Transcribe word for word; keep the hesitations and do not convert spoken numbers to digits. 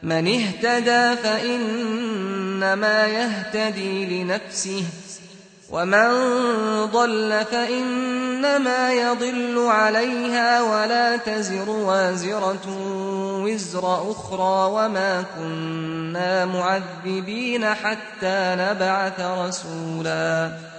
مَنِ اهْتَدَىٰ فَإِنَّمَا يَهْتَدِي لِنَفْسِهِ وَمَن ضَلَّ فَإِنَّمَا يَضِلُّ عَلَيْهَا وَلَا تَزِرُ وَازِرَةٌ وِزْرَ أُخْرَىٰ وَمَا كُنَّا مُعَذِّبِينَ حَتَّىٰ نَبْعَثَ رَسُولًا